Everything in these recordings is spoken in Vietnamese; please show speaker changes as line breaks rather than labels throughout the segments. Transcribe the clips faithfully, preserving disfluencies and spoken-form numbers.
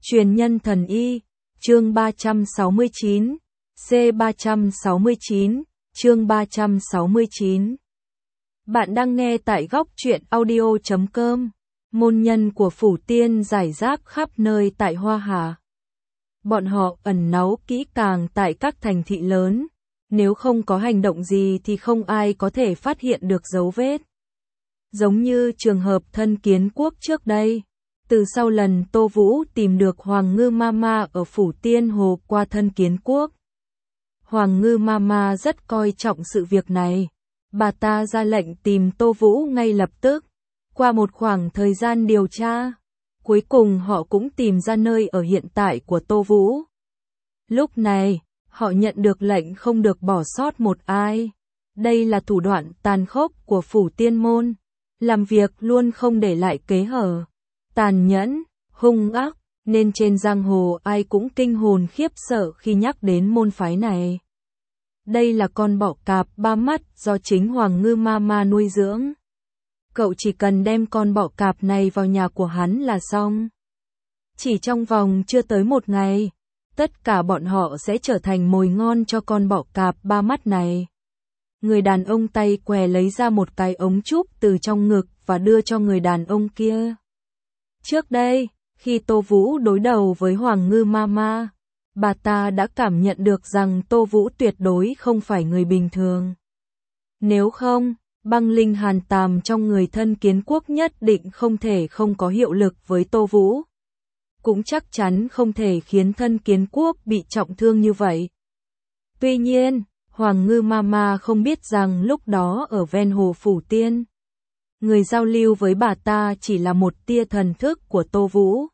Truyền nhân thần y, chương ba trăm sáu mươi chín, C ba trăm sáu mươi chín, chương ba trăm sáu mươi chín. Bạn đang nghe tại góc truyện audio chấm com, môn nhân của Phủ Tiên rải rác khắp nơi tại Hoa Hà. Bọn họ ẩn náu kỹ càng tại các thành thị lớn, nếu không có hành động gì thì không ai có thể phát hiện được dấu vết. Giống như trường hợp Thân Kiến Quốc trước đây. Từ sau lần Tô Vũ tìm được Hoàng Ngư Mama ở Phủ Tiên Hồ qua Thân Kiến Quốc. Hoàng Ngư Mama rất coi trọng sự việc này. Bà ta ra lệnh tìm Tô Vũ ngay lập tức. Qua một khoảng thời gian điều tra, cuối cùng họ cũng tìm ra nơi ở hiện tại của Tô Vũ. Lúc này, họ nhận được lệnh không được bỏ sót một ai. Đây là thủ đoạn tàn khốc của Phủ Tiên Môn. Làm việc luôn không để lại kẽ hở. Tàn nhẫn, hung ác, nên trên giang hồ ai cũng kinh hồn khiếp sợ khi nhắc đến môn phái này. Đây là con bọ cạp ba mắt do chính Hoàng Ngư Mama nuôi dưỡng. Cậu chỉ cần đem con bọ cạp này vào nhà của hắn là xong. Chỉ trong vòng chưa tới một ngày, tất cả bọn họ sẽ trở thành mồi ngon cho con bọ cạp ba mắt này. Người đàn ông tay què lấy ra một cái ống trúc từ trong ngực và đưa cho người đàn ông kia. Trước đây, khi Tô Vũ đối đầu với Hoàng Ngư Mama, bà ta đã cảm nhận được rằng Tô Vũ tuyệt đối không phải người bình thường. Nếu không, băng linh hàn tàm trong người Thân Kiến Quốc nhất định không thể không có hiệu lực với Tô Vũ. Cũng chắc chắn không thể khiến Thân Kiến Quốc bị trọng thương như vậy. Tuy nhiên, Hoàng Ngư Mama không biết rằng lúc đó ở ven hồ Phủ Tiên, người giao lưu với bà ta chỉ là một tia thần thức của Tô Vũ.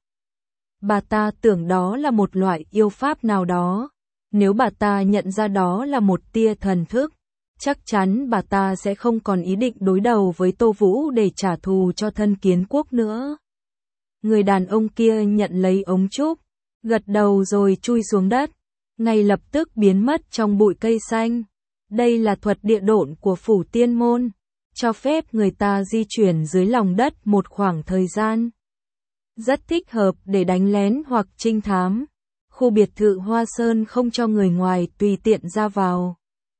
Bà ta tưởng đó là một loại yêu pháp nào đó. Nếu bà ta nhận ra đó là một tia thần thức, chắc chắn bà ta sẽ không còn ý định đối đầu với Tô Vũ để trả thù cho Thân Kiến Quốc nữa. Người đàn ông kia nhận lấy ống trúc, gật đầu rồi chui xuống đất, ngay lập tức biến mất trong bụi cây xanh. Đây là thuật địa độn của Phủ Tiên Môn, cho phép người ta di chuyển dưới lòng đất một khoảng thời gian. Rất thích hợp để đánh lén hoặc trinh thám. Khu biệt thự Hoa Sơn không cho người ngoài tùy tiện ra vào.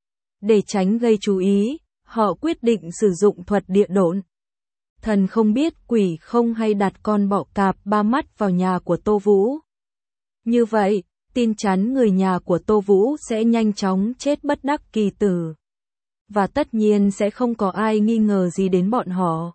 Để tránh gây chú ý, họ quyết định sử dụng thuật địa độn. Thần không biết quỷ không hay đặt con bọ cạp ba mắt vào nhà của Tô Vũ. Như vậy, tin chắn người nhà của Tô Vũ sẽ nhanh chóng chết bất đắc kỳ tử. Và tất nhiên sẽ không có ai nghi ngờ gì đến bọn họ.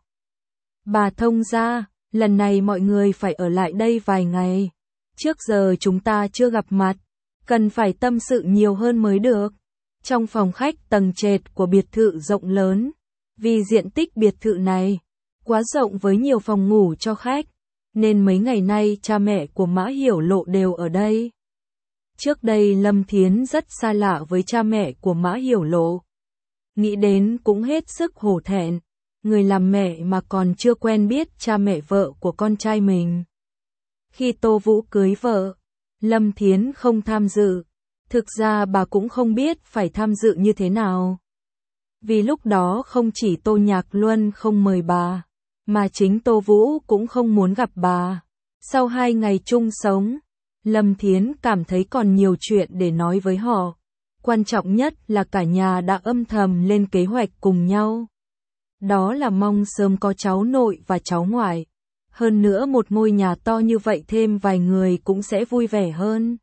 Bà thông gia, lần này mọi người phải ở lại đây vài ngày. Trước giờ chúng ta chưa gặp mặt, cần phải tâm sự nhiều hơn mới được. Trong phòng khách tầng trệt của biệt thự rộng lớn, vì diện tích biệt thự này quá rộng với nhiều phòng ngủ cho khách, nên mấy ngày nay cha mẹ của Mã Hiểu Lộ đều ở đây. Trước đây Lâm Thiến rất xa lạ với cha mẹ của Mã Hiểu Lộ. Nghĩ đến cũng hết sức hổ thẹn, người làm mẹ mà còn chưa quen biết cha mẹ vợ của con trai mình. Khi Tô Vũ cưới vợ, Lâm Thiến không tham dự, thực ra bà cũng không biết phải tham dự như thế nào. Vì lúc đó không chỉ Tô Nhạc Luân không mời bà, mà chính Tô Vũ cũng không muốn gặp bà. Sau hai ngày chung sống, Lâm Thiến cảm thấy còn nhiều chuyện để nói với họ. Quan trọng nhất là cả nhà đã âm thầm lên kế hoạch cùng nhau. Đó là mong sớm có cháu nội và cháu ngoại. Hơn nữa một ngôi nhà to như vậy thêm vài người cũng sẽ vui vẻ hơn.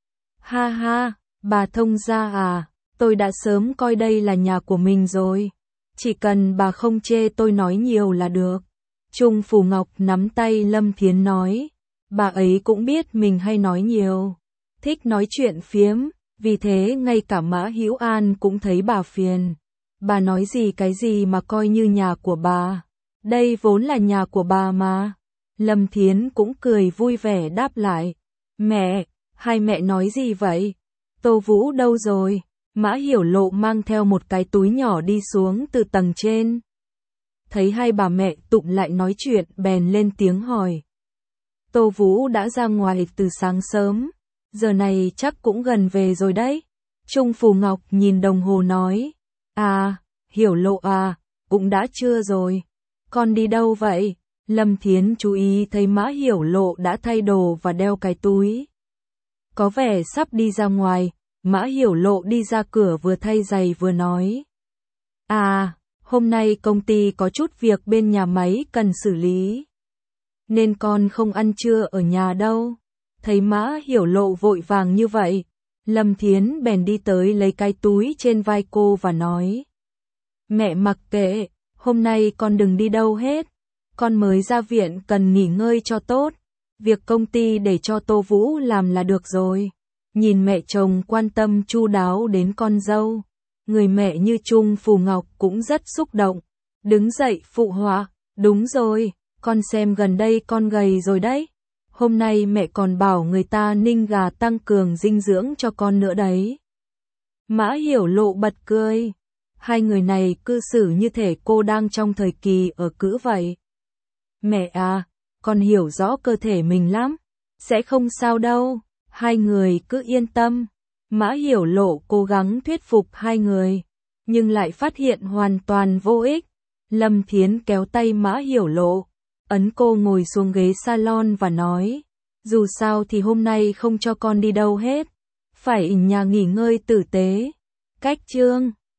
Ha ha, bà thông gia à, tôi đã sớm coi đây là nhà của mình rồi. Chỉ cần bà không chê tôi nói nhiều là được. Trung Phù Ngọc nắm tay Lâm Thiến nói. Bà ấy cũng biết mình hay nói nhiều, thích nói chuyện phiếm. Vì thế ngay cả Mã Hữu An cũng thấy bà phiền. Bà nói gì cái gì mà coi như nhà của bà. Đây vốn là nhà của bà mà. Lâm Thiến cũng cười vui vẻ đáp lại. Mẹ, hai mẹ nói gì vậy? Tô Vũ đâu rồi? Mã Hiểu Lộ mang theo một cái túi nhỏ đi xuống từ tầng trên. Thấy hai bà mẹ tụm lại nói chuyện bèn lên tiếng hỏi. Tô Vũ đã ra ngoài từ sáng sớm. Giờ này chắc cũng gần về rồi đấy. Trung Phù Ngọc nhìn đồng hồ nói. À, Hiểu Lộ à, cũng đã trưa rồi. Con đi đâu vậy? Lâm Thiến chú ý thấy Mã Hiểu Lộ đã thay đồ và đeo cái túi. Có vẻ sắp đi ra ngoài, Mã Hiểu Lộ đi ra cửa vừa thay giày vừa nói. À, hôm nay công ty có chút việc bên nhà máy cần xử lý. Nên con không ăn trưa ở nhà đâu. Thấy Mã Hiểu Lộ vội vàng như vậy, Lâm Thiến bèn đi tới lấy cái túi trên vai cô và nói. Mẹ mặc kệ, hôm nay con đừng đi đâu hết. Con mới ra viện cần nghỉ ngơi cho tốt. Việc công ty để cho Tô Vũ làm là được rồi. Nhìn mẹ chồng quan tâm chu đáo đến con dâu. Người mẹ như Trung Phù Ngọc cũng rất xúc động. Đứng dậy phụ họa, đúng rồi, con xem gần đây con gầy rồi đấy. Hôm nay mẹ còn bảo người ta ninh gà tăng cường dinh dưỡng cho con nữa đấy. Mã Hiểu Lộ bật cười. Hai người này cư xử như thể cô đang trong thời kỳ ở cữ vậy. Mẹ à, con hiểu rõ cơ thể mình lắm. Sẽ không sao đâu, hai người cứ yên tâm. Mã Hiểu Lộ cố gắng thuyết phục hai người, nhưng lại phát hiện hoàn toàn vô ích. Lâm Thiến kéo tay Mã Hiểu Lộ, ấn cô ngồi xuống ghế salon và nói, dù sao thì hôm nay không cho con đi đâu hết, phải ở nhà nghỉ ngơi tử tế. Cách chương